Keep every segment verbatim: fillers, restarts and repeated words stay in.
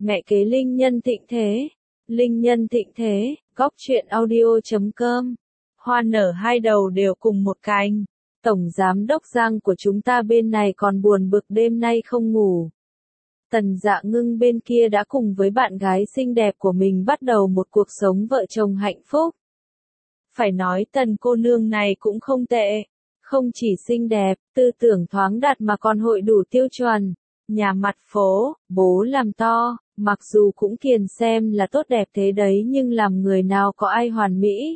Mẹ kế linh nhân thịnh thế. Linh nhân thịnh thế, góc truyện audio.com. Hoa nở hai đầu đều cùng một cành. Tổng giám đốc Giang của chúng ta bên này còn buồn bực đêm nay không ngủ. Tần Dạ Ngưng bên kia đã cùng với bạn gái xinh đẹp của mình bắt đầu một cuộc sống vợ chồng hạnh phúc. Phải nói Tần cô nương này cũng không tệ. Không chỉ xinh đẹp, tư tưởng thoáng đạt mà còn hội đủ tiêu chuẩn. Nhà mặt phố, bố làm to, mặc dù cũng kiền xem là tốt đẹp thế đấy nhưng làm người nào có ai hoàn mỹ.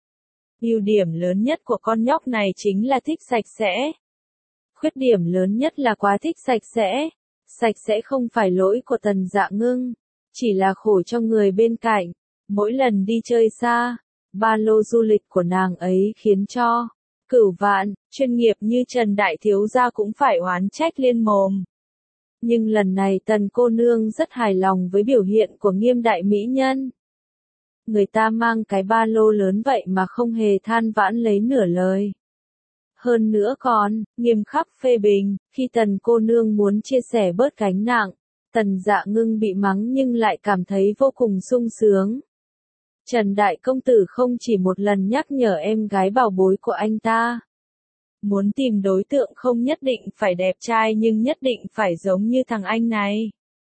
Ưu điểm lớn nhất của con nhóc này chính là thích sạch sẽ. Khuyết điểm lớn nhất là quá thích sạch sẽ. Sạch sẽ không phải lỗi của Tần Dạ Ngưng, chỉ là khổ cho người bên cạnh. Mỗi lần đi chơi xa, ba lô du lịch của nàng ấy khiến cho Cửu Vạn, chuyên nghiệp như Trần Đại Thiếu Gia cũng phải oán trách liên mồm. Nhưng lần này Tần cô nương rất hài lòng với biểu hiện của Nghiêm đại mỹ nhân. Người ta mang cái ba lô lớn vậy mà không hề than vãn lấy nửa lời. Hơn nữa còn, nghiêm khắc phê bình, khi Tần cô nương muốn chia sẻ bớt gánh nặng, Tần Dạ Ngưng bị mắng nhưng lại cảm thấy vô cùng sung sướng. Trần Đại Công Tử không chỉ một lần nhắc nhở em gái bảo bối của anh ta. Muốn tìm đối tượng không nhất định phải đẹp trai nhưng nhất định phải giống như thằng anh này.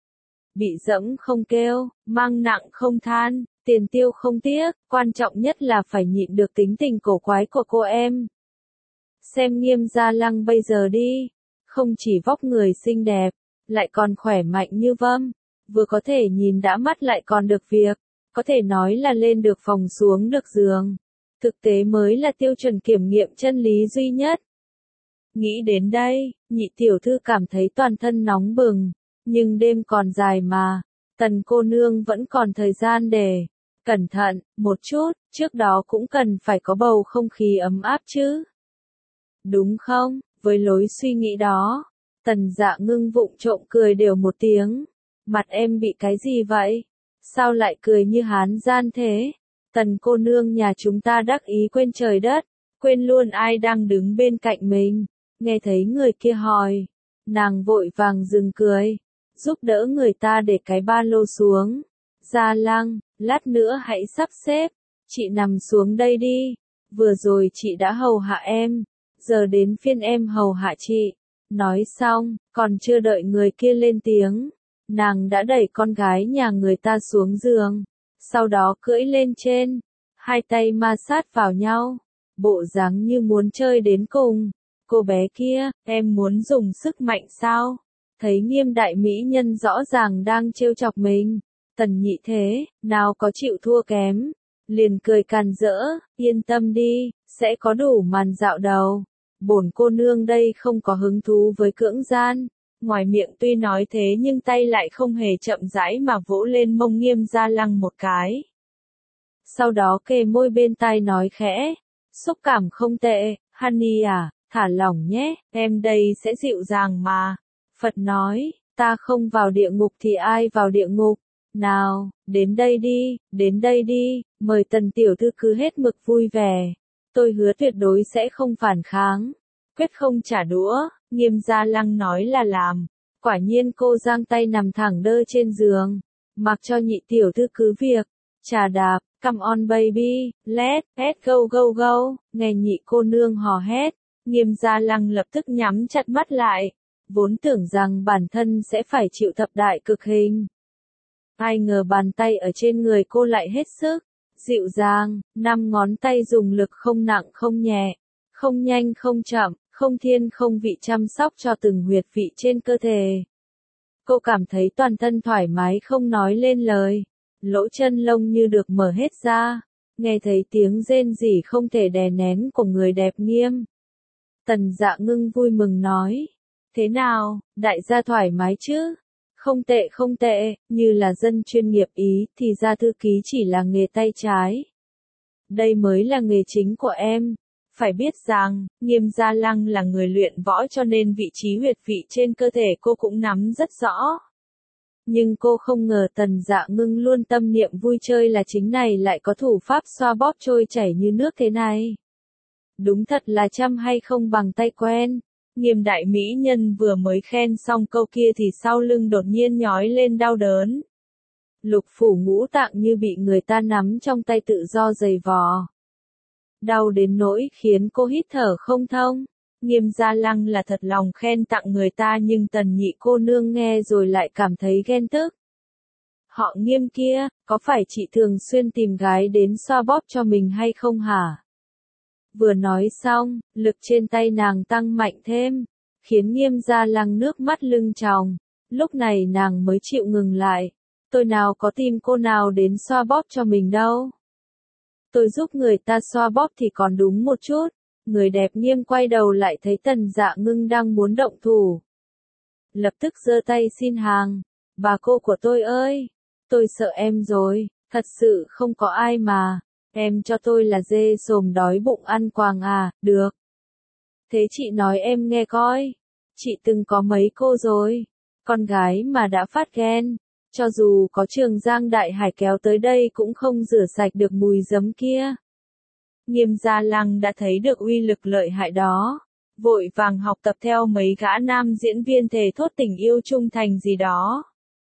Bị dẫm không kêu, mang nặng không than, tiền tiêu không tiếc, quan trọng nhất là phải nhịn được tính tình cổ quái của cô em. Xem Nghiêm Gia Lăng bây giờ đi, không chỉ vóc người xinh đẹp, lại còn khỏe mạnh như vâm, vừa có thể nhìn đã mắt lại còn được việc, có thể nói là lên được phòng xuống được giường. Thực tế mới là tiêu chuẩn kiểm nghiệm chân lý duy nhất. Nghĩ đến đây, nhị tiểu thư cảm thấy toàn thân nóng bừng, nhưng đêm còn dài mà, Tần cô nương vẫn còn thời gian để cẩn thận một chút, trước đó cũng cần phải có bầu không khí ấm áp chứ. Đúng không? Với lối suy nghĩ đó, Tần Dạ Ngưng vụng trộm cười đều một tiếng. Mặt em bị cái gì vậy? Sao lại cười như hán gian thế? Tần cô nương nhà chúng ta đắc ý quên trời đất, quên luôn ai đang đứng bên cạnh mình. Nghe thấy người kia hỏi, nàng vội vàng dừng cười, giúp đỡ người ta để cái ba lô xuống. Gia Lăng, lát nữa hãy sắp xếp, chị nằm xuống đây đi, vừa rồi chị đã hầu hạ em, giờ đến phiên em hầu hạ chị. Nói xong, còn chưa đợi người kia lên tiếng, nàng đã đẩy con gái nhà người ta xuống giường, sau đó cưỡi lên trên, hai tay ma sát vào nhau, bộ dáng như muốn chơi đến cùng. Cô bé kia, em muốn dùng sức mạnh sao? Thấy Nghiêm đại mỹ nhân rõ ràng đang trêu chọc mình, Tần nhị thế, nào có chịu thua kém, liền cười càn rỡ, yên tâm đi, sẽ có đủ màn dạo đầu. Bổn cô nương đây không có hứng thú với cưỡng gian. Ngoài miệng tuy nói thế nhưng tay lại không hề chậm rãi mà vỗ lên mông Nghiêm Gia Lăng một cái. Sau đó kề môi bên tai nói khẽ, xúc cảm không tệ, Honey à, thả lỏng nhé, em đây sẽ dịu dàng mà. Phật nói, ta không vào địa ngục thì ai vào địa ngục? Nào, đến đây đi, đến đây đi, mời Tần tiểu thư cứ hết mực vui vẻ. Tôi hứa tuyệt đối sẽ không phản kháng, quyết không trả đũa. Nghiêm Gia Lăng nói là làm. Quả nhiên cô giang tay nằm thẳng đơ trên giường, mặc cho nhị tiểu thư cứ việc. Trà đạp, come on baby, let, let go go go. Nghe nhị cô nương hò hét, Nghiêm Gia Lăng lập tức nhắm chặt mắt lại, vốn tưởng rằng bản thân sẽ phải chịu thập đại cực hình. Ai ngờ bàn tay ở trên người cô lại hết sức dịu dàng, năm ngón tay dùng lực không nặng không nhẹ, không nhanh không chậm, không thiên không vị chăm sóc cho từng huyệt vị trên cơ thể. Cô cảm thấy toàn thân thoải mái không nói lên lời, lỗ chân lông như được mở hết ra, nghe thấy tiếng rên rỉ không thể đè nén của người đẹp Nghiêm. Tần Dạ Ngưng vui mừng nói, thế nào, đại gia thoải mái chứ? Không tệ không tệ, như là dân chuyên nghiệp ý thì gia thư ký chỉ là nghề tay trái. Đây mới là nghề chính của em. Phải biết rằng, Nghiêm Gia Lăng là người luyện võ cho nên vị trí huyệt vị trên cơ thể cô cũng nắm rất rõ. Nhưng cô không ngờ Tần Dạ Ngưng luôn tâm niệm vui chơi là chính này lại có thủ pháp xoa bóp trôi chảy như nước thế này. Đúng thật là chăm hay không bằng tay quen. Nghiêm đại mỹ nhân vừa mới khen xong câu kia thì sau lưng đột nhiên nhói lên đau đớn. Lục phủ ngũ tạng như bị người ta nắm trong tay tự do giày vò. Đau đến nỗi khiến cô hít thở không thông. Nghiêm Gia Lăng là thật lòng khen tặng người ta nhưng Tần nhị cô nương nghe rồi lại cảm thấy ghen tức. Họ Nghiêm kia, có phải chị thường xuyên tìm gái đến xoa bóp cho mình hay không hả? Vừa nói xong, lực trên tay nàng tăng mạnh thêm, khiến Nghiêm Gia Lăng nước mắt lưng tròng. Lúc này nàng mới chịu ngừng lại. Tôi nào có tìm cô nào đến xoa bóp cho mình đâu. Tôi giúp người ta xoa bóp thì còn đúng một chút. Người đẹp Nghiêm quay đầu lại thấy Tần Dạ Ngưng đang muốn động thủ. Lập tức giơ tay xin hàng. Bà cô của tôi ơi, tôi sợ em rồi, thật sự không có ai mà. Em cho tôi là dê sồm đói bụng ăn quàng à, được. Thế chị nói em nghe coi. Chị từng có mấy cô rồi. Con gái mà đã phát ghen. Cho dù có Trường Giang Đại Hải kéo tới đây cũng không rửa sạch được mùi giấm kia. Nghiêm Gia Lăng đã thấy được uy lực lợi hại đó. Vội vàng học tập theo mấy gã nam diễn viên thề thốt tình yêu trung thành gì đó.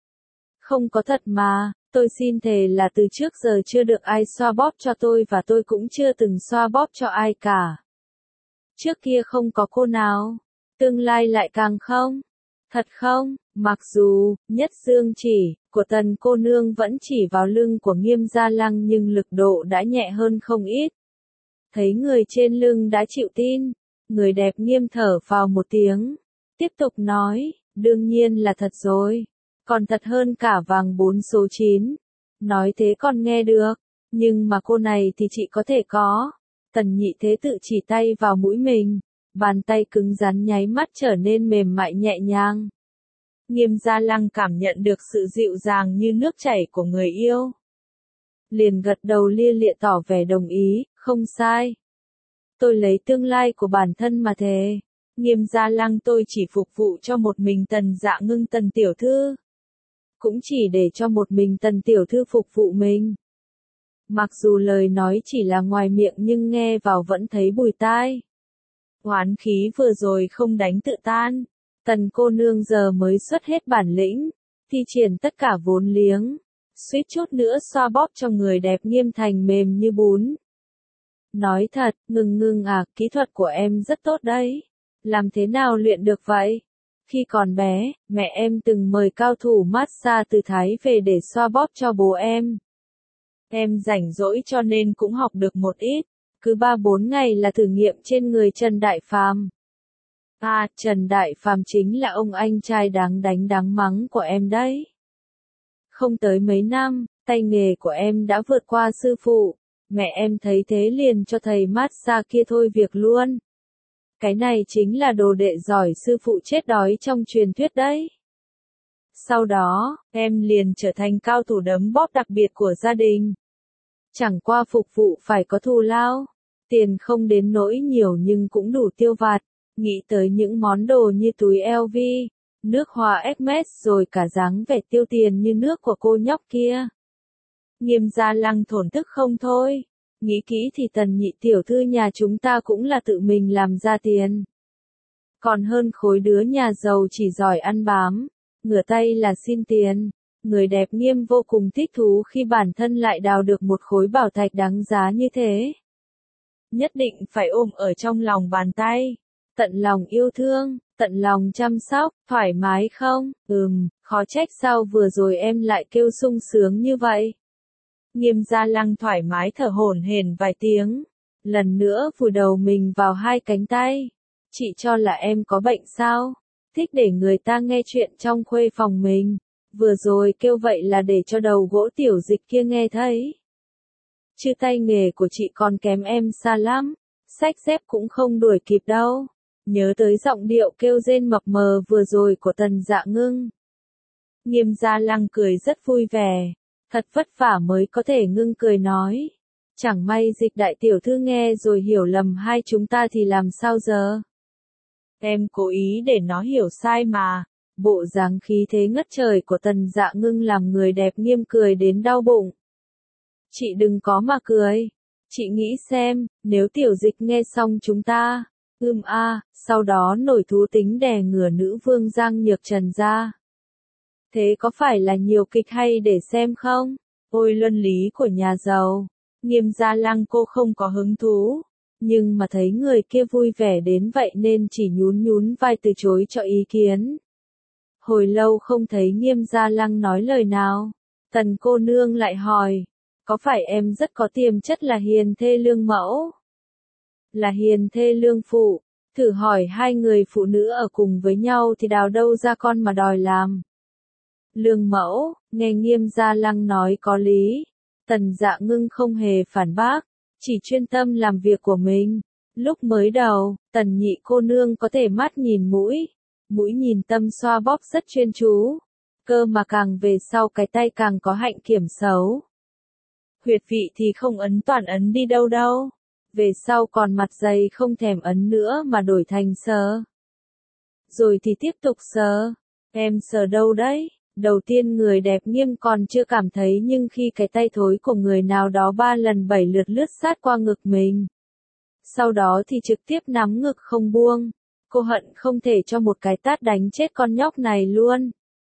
Không có thật mà, tôi xin thề là từ trước giờ chưa được ai xoa bóp cho tôi và tôi cũng chưa từng xoa bóp cho ai cả. Trước kia không có cô nào, tương lai lại càng không. Thật không, mặc dù, nhất dương chỉ, của Tần cô nương vẫn chỉ vào lưng của Nghiêm Gia Lăng nhưng lực độ đã nhẹ hơn không ít. Thấy người trên lưng đã chịu tin, người đẹp Nghiêm thở vào một tiếng. Tiếp tục nói, đương nhiên là thật rồi. Còn thật hơn cả vàng bốn số chín. Nói thế còn nghe được, nhưng mà cô này thì chị có thể có. Tần nhị thế tự chỉ tay vào mũi mình. Bàn tay cứng rắn nháy mắt trở nên mềm mại nhẹ nhàng. Nghiêm Gia Lăng cảm nhận được sự dịu dàng như nước chảy của người yêu. Liền gật đầu lia lịa tỏ vẻ đồng ý, không sai. Tôi lấy tương lai của bản thân mà thề. Nghiêm Gia Lăng tôi chỉ phục vụ cho một mình Tần Dạ Ngưng Tần tiểu thư. Cũng chỉ để cho một mình Tần tiểu thư phục vụ mình. Mặc dù lời nói chỉ là ngoài miệng nhưng nghe vào vẫn thấy bùi tai. Oán khí vừa rồi không đánh tự tan. Tần cô nương giờ mới xuất hết bản lĩnh, thi triển tất cả vốn liếng, suýt chút nữa xoa bóp cho người đẹp Nghiêm thành mềm như bún. Nói thật, Ngưng Ngưng à, kỹ thuật của em rất tốt đấy. Làm thế nào luyện được vậy? Khi còn bé, mẹ em từng mời cao thủ massage từ Thái về để xoa bóp cho bố em. Em rảnh rỗi cho nên cũng học được một ít, cứ ba bốn ngày là thử nghiệm trên người Trần Đại Phàm. À, Trần Đại Phàm chính là ông anh trai đáng đánh đáng mắng của em đấy. Không tới mấy năm, tay nghề của em đã vượt qua sư phụ. Mẹ em thấy thế liền cho thầy massage kia thôi việc luôn. Cái này chính là đồ đệ giỏi sư phụ chết đói trong truyền thuyết đấy. Sau đó, em liền trở thành cao thủ đấm bóp đặc biệt của gia đình. Chẳng qua phục vụ phải có thù lao. Tiền không đến nỗi nhiều nhưng cũng đủ tiêu vặt. Nghĩ tới những món đồ như túi L V, nước hoa Hermes rồi cả dáng vẻ tiêu tiền như nước của cô nhóc kia. Nghiêm Gia Lăng thổn thức không thôi. Nghĩ kỹ thì Tần nhị tiểu thư nhà chúng ta cũng là tự mình làm ra tiền. Còn hơn khối đứa nhà giàu chỉ giỏi ăn bám, ngửa tay là xin tiền. Người đẹp Nghiêm vô cùng thích thú khi bản thân lại đào được một khối bảo thạch đáng giá như thế. Nhất định phải ôm ở trong lòng bàn tay. Tận lòng yêu thương, tận lòng chăm sóc, thoải mái không? Ừm, khó trách sao vừa rồi em lại kêu sung sướng như vậy. Nghiêm Gia Lăng thoải mái thở hổn hển vài tiếng. Lần nữa vùi đầu mình vào hai cánh tay. Chị cho là em có bệnh sao? Thích để người ta nghe chuyện trong khuê phòng mình. Vừa rồi kêu vậy là để cho đầu gỗ tiểu dịch kia nghe thấy. Chứ tay nghề của chị còn kém em xa lắm. Xách dép cũng không đuổi kịp đâu. Nhớ tới giọng điệu kêu rên mập mờ vừa rồi của Tần Dạ Ngưng. Nghiêm Gia Lăng cười rất vui vẻ. Thật vất vả mới có thể ngưng cười nói. Chẳng may Dịch đại tiểu thư nghe rồi hiểu lầm hai chúng ta thì làm sao giờ? Em cố ý để nó hiểu sai mà. Bộ dáng khí thế ngất trời của Tần Dạ Ngưng làm người đẹp Nghiêm cười đến đau bụng. Chị đừng có mà cười. Chị nghĩ xem, nếu tiểu Dịch nghe xong chúng ta, ưm a, sau đó nổi thú tính đè ngửa nữ vương Giang Nhược Trần ra. Thế có phải là nhiều kịch hay để xem không? Ôi luân lý của nhà giàu. Nghiêm Gia Lăng cô không có hứng thú. Nhưng mà thấy người kia vui vẻ đến vậy nên chỉ nhún nhún vai từ chối cho ý kiến. Hồi lâu không thấy Nghiêm Gia Lăng nói lời nào. Tần cô nương lại hỏi. Có phải em rất có tiềm chất là hiền thê lương mẫu? Là hiền thê lương phụ. Thử hỏi hai người phụ nữ ở cùng với nhau thì đào đâu ra con mà đòi làm. Lương mẫu, nghe Nghiêm Gia Lăng nói có lý. Tần Dạ Ngưng không hề phản bác, chỉ chuyên tâm làm việc của mình. Lúc mới đầu, Tần nhị cô nương có thể mắt nhìn mũi, mũi nhìn tâm xoa bóp rất chuyên chú. Cơ mà càng về sau cái tay càng có hạnh kiểm xấu. Huyệt vị thì không ấn toàn ấn đi đâu đâu. Về sau còn mặt dày không thèm ấn nữa mà đổi thành sờ. Rồi thì tiếp tục sờ. Em sờ đâu đấy? Đầu tiên người đẹp Nghiêm còn chưa cảm thấy nhưng khi cái tay thối của người nào đó ba lần bảy lượt lướt sát qua ngực mình. Sau đó thì trực tiếp nắm ngực không buông. Cô hận không thể cho một cái tát đánh chết con nhóc này luôn.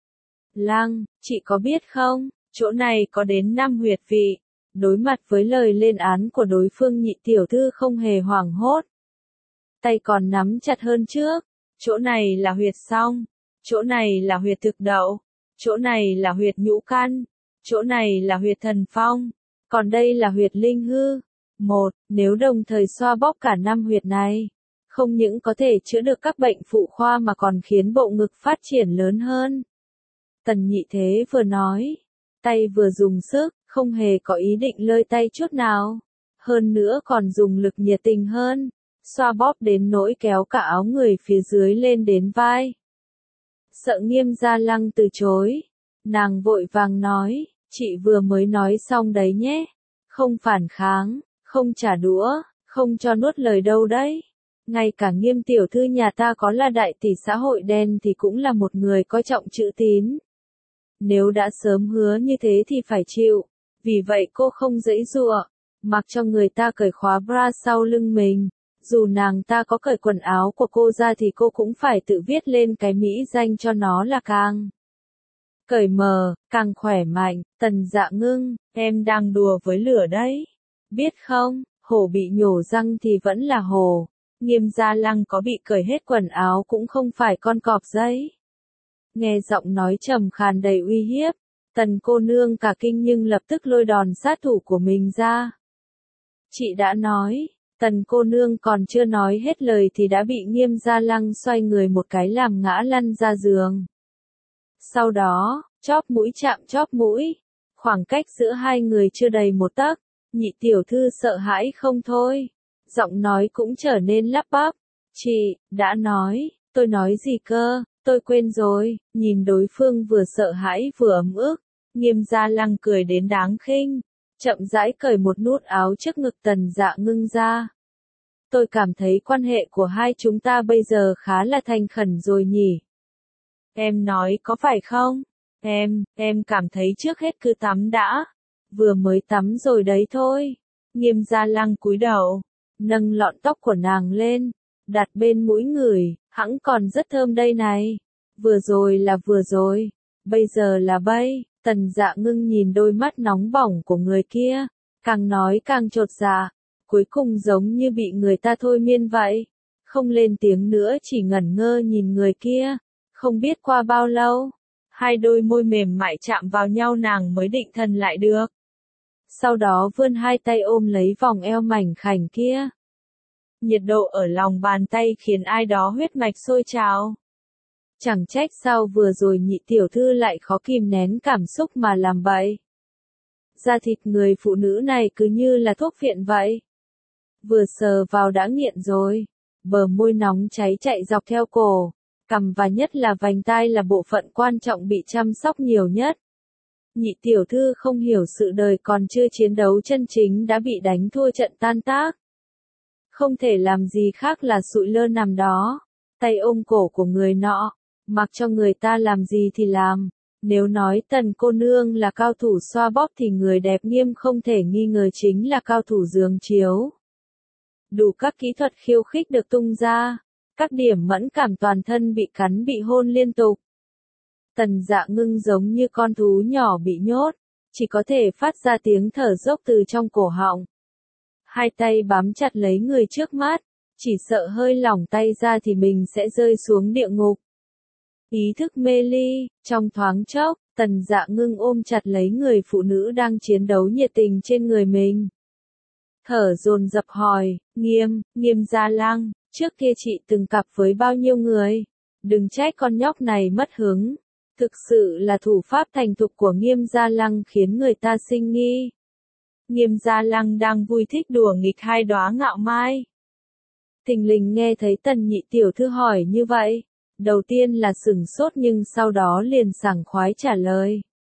Lăng, chị có biết không, chỗ này có đến năm huyệt vị. Đối mặt với lời lên án của đối phương nhị tiểu thư không hề hoảng hốt. Tay còn nắm chặt hơn trước. Chỗ này là huyệt song. Chỗ này là huyệt thực đậu. Chỗ này là huyệt nhũ căn. Chỗ này là huyệt thần phong. Còn đây là huyệt linh hư. Một, nếu đồng thời xoa bóp cả năm huyệt này, không những có thể chữa được các bệnh phụ khoa mà còn khiến bộ ngực phát triển lớn hơn. Tần nhị thế vừa nói, tay vừa dùng sức, không hề có ý định lơi tay chút nào. Hơn nữa còn dùng lực nhiệt tình hơn, xoa bóp đến nỗi kéo cả áo người phía dưới lên đến vai. Sợ Nghiêm Gia Lăng từ chối, nàng vội vàng nói, chị vừa mới nói xong đấy nhé, không phản kháng, không trả đũa, không cho nuốt lời đâu đấy. Ngay cả Nghiêm tiểu thư nhà ta có là đại tỷ xã hội đen thì cũng là một người coi trọng chữ tín. Nếu đã sớm hứa như thế thì phải chịu, vì vậy cô không giãy giụa, mặc cho người ta cởi khóa bra sau lưng mình. Dù nàng ta có cởi quần áo của cô ra thì cô cũng phải tự viết lên cái mỹ danh cho nó là càng cởi mờ, càng khỏe mạnh. Tần Dạ Ngưng, em đang đùa với lửa đấy. Biết không, hổ bị nhổ răng thì vẫn là hổ. Nghiêm Gia Lăng có bị cởi hết quần áo cũng không phải con cọp giấy. Nghe giọng nói trầm khàn đầy uy hiếp, tần cô nương cả kinh nhưng lập tức lôi đòn sát thủ của mình ra. Chị đã nói. Tần cô nương còn chưa nói hết lời thì đã bị Nghiêm Gia Lăng xoay người một cái làm ngã lăn ra giường. Sau đó, chóp mũi chạm chóp mũi. Khoảng cách giữa hai người chưa đầy một tấc, nhị tiểu thư sợ hãi không thôi. Giọng nói cũng trở nên lắp bắp. Chị, đã nói, tôi nói gì cơ, tôi quên rồi. Nhìn đối phương vừa sợ hãi vừa ấm ức, Nghiêm Gia Lăng cười đến đáng khinh. Chậm rãi cởi một nút áo trước ngực Tần Dạ Ngưng ra. Tôi cảm thấy quan hệ của hai chúng ta bây giờ khá là thành khẩn rồi nhỉ. Em nói có phải không? Em, em cảm thấy trước hết cứ tắm đã. Vừa mới tắm rồi đấy thôi. Nghiêm Gia Lăng cúi đầu, nâng lọn tóc của nàng lên, đặt bên mũi ngửi, hẵng còn rất thơm đây này. Vừa rồi là vừa rồi, bây giờ là bây. Tần Dạ Ngưng nhìn đôi mắt nóng bỏng của người kia, càng nói càng chột dạ, cuối cùng giống như bị người ta thôi miên vậy. Không lên tiếng nữa chỉ ngẩn ngơ nhìn người kia. Không biết qua bao lâu, hai đôi môi mềm mại chạm vào nhau nàng mới định thần lại được. Sau đó vươn hai tay ôm lấy vòng eo mảnh khảnh kia. Nhiệt độ ở lòng bàn tay khiến ai đó huyết mạch sôi trào. Chẳng trách sao vừa rồi nhị tiểu thư lại khó kìm nén cảm xúc mà làm bậy. Da thịt người phụ nữ này cứ như là thuốc viện vậy. Vừa sờ vào đã nghiện rồi. Bờ môi nóng cháy chạy dọc theo cổ. Cằm và nhất là vành tai là bộ phận quan trọng bị chăm sóc nhiều nhất. Nhị tiểu thư không hiểu sự đời còn chưa chiến đấu chân chính đã bị đánh thua trận tan tác. Không thể làm gì khác là sụi lơ nằm đó. Tay ôm cổ của người nọ. Mặc cho người ta làm gì thì làm. Nếu nói tần cô nương là cao thủ xoa bóp thì người đẹp Nghiêm không thể nghi ngờ chính là cao thủ giường chiếu. Đủ các kỹ thuật khiêu khích được tung ra. Các điểm mẫn cảm toàn thân bị cắn bị hôn liên tục. Tần Dạ Ngưng giống như con thú nhỏ bị nhốt, chỉ có thể phát ra tiếng thở dốc từ trong cổ họng. Hai tay bám chặt lấy người trước mắt, chỉ sợ hơi lỏng tay ra thì mình sẽ rơi xuống địa ngục. Ý thức mê ly, trong thoáng chốc, Tần Dạ Ngưng ôm chặt lấy người phụ nữ đang chiến đấu nhiệt tình trên người mình. Thở dồn dập hỏi, Nghiêm, Nghiêm Gia Lăng, trước kia chị từng cặp với bao nhiêu người? Đừng trách con nhóc này mất hứng. Thực sự là thủ pháp thành thục của Nghiêm Gia Lăng khiến người ta sinh nghi. Nghiêm Gia Lăng đang vui thích đùa nghịch hai đóa ngạo mai. Thình lình nghe thấy Tần nhị tiểu thư hỏi như vậy. Đầu tiên là sửng sốt nhưng sau đó liền sảng khoái trả lời.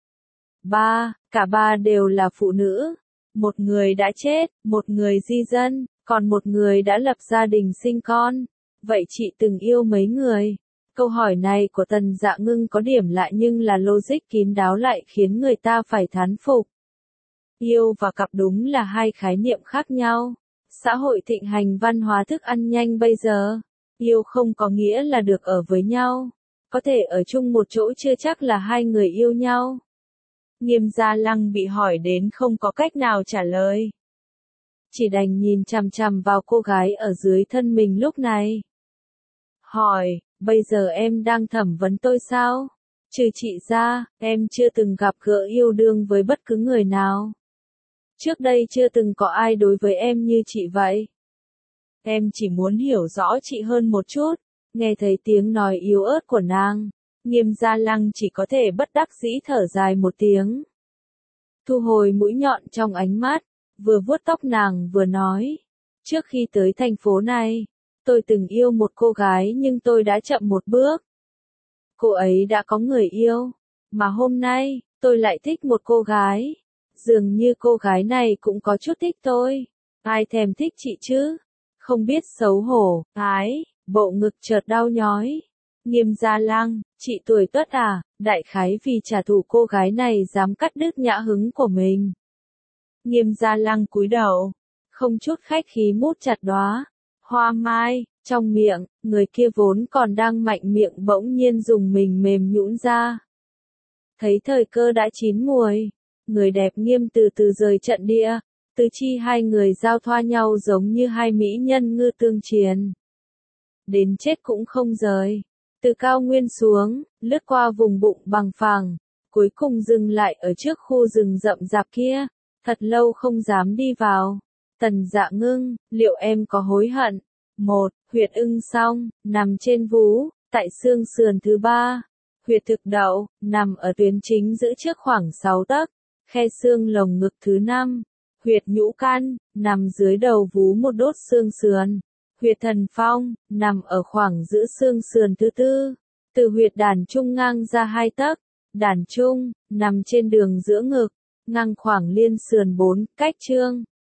Ba, cả ba đều là phụ nữ. Một người đã chết, một người di dân, còn một người đã lập gia đình sinh con. Vậy chị từng yêu mấy người? Câu hỏi này của Tần Dạ Ngưng có điểm lại nhưng là logic kín đáo lại khiến người ta phải thán phục. Yêu và cặp đúng là hai khái niệm khác nhau. Xã hội thịnh hành văn hóa thức ăn nhanh bây giờ, yêu không có nghĩa là được ở với nhau. Có thể ở chung một chỗ chưa chắc là hai người yêu nhau. Nghiêm Gia Lăng bị hỏi đến không có cách nào trả lời. Chỉ đành nhìn chằm chằm vào cô gái ở dưới thân mình lúc này. Hỏi, bây giờ em đang thẩm vấn tôi sao? Trừ chị ra, em chưa từng gặp gỡ yêu đương với bất cứ người nào. Trước đây chưa từng có ai đối với em như chị vậy. Em chỉ muốn hiểu rõ chị hơn một chút. Nghe thấy tiếng nói yếu ớt của nàng, Nghiêm Gia Lăng chỉ có thể bất đắc dĩ thở dài một tiếng. Thu hồi mũi nhọn trong ánh mắt, vừa vuốt tóc nàng vừa nói. Trước khi tới thành phố này, tôi từng yêu một cô gái nhưng tôi đã chậm một bước. Cô ấy đã có người yêu, mà hôm nay, tôi lại thích một cô gái. Dường như cô gái này cũng có chút thích tôi. Ai thèm thích chị chứ? Không biết xấu hổ, ái, bộ ngực chợt đau nhói. Nghiêm Gia Lăng, chị tuổi tuất à? Đại khái vì trả thù cô gái này dám cắt đứt nhã hứng của mình. Nghiêm Gia Lăng cúi đầu, không chút khách khí mút chặt đóa hoa mai, trong miệng, người kia vốn còn đang mạnh miệng bỗng nhiên dùng mình mềm nhũn ra. Thấy thời cơ đã chín muồi, người đẹp Nghiêm từ từ rời trận địa, tứ chi hai người giao thoa nhau giống như hai mỹ nhân ngư tương chiến. Đến chết cũng không rời, từ cao nguyên xuống, lướt qua vùng bụng bằng phẳng, cuối cùng dừng lại ở trước khu rừng rậm rạp kia, thật lâu không dám đi vào. Tần Dạ Ngưng, liệu em có hối hận? Một, huyệt ưng song, nằm trên vú, tại xương sườn thứ ba. Huyệt thực đậu, nằm ở tuyến chính giữ trước khoảng sáu tấc, khe xương lồng ngực thứ năm. Huyệt nhũ căn, nằm dưới đầu vú một đốt xương sườn. Huyệt thần phong, nằm ở khoảng giữ xương sườn thứ tư. Từ huyệt đàn trung ngang ra hai tấc. Đàn trung, nằm trên đường giữa ngực, ngang khoảng liên sườn bốn, cách chương.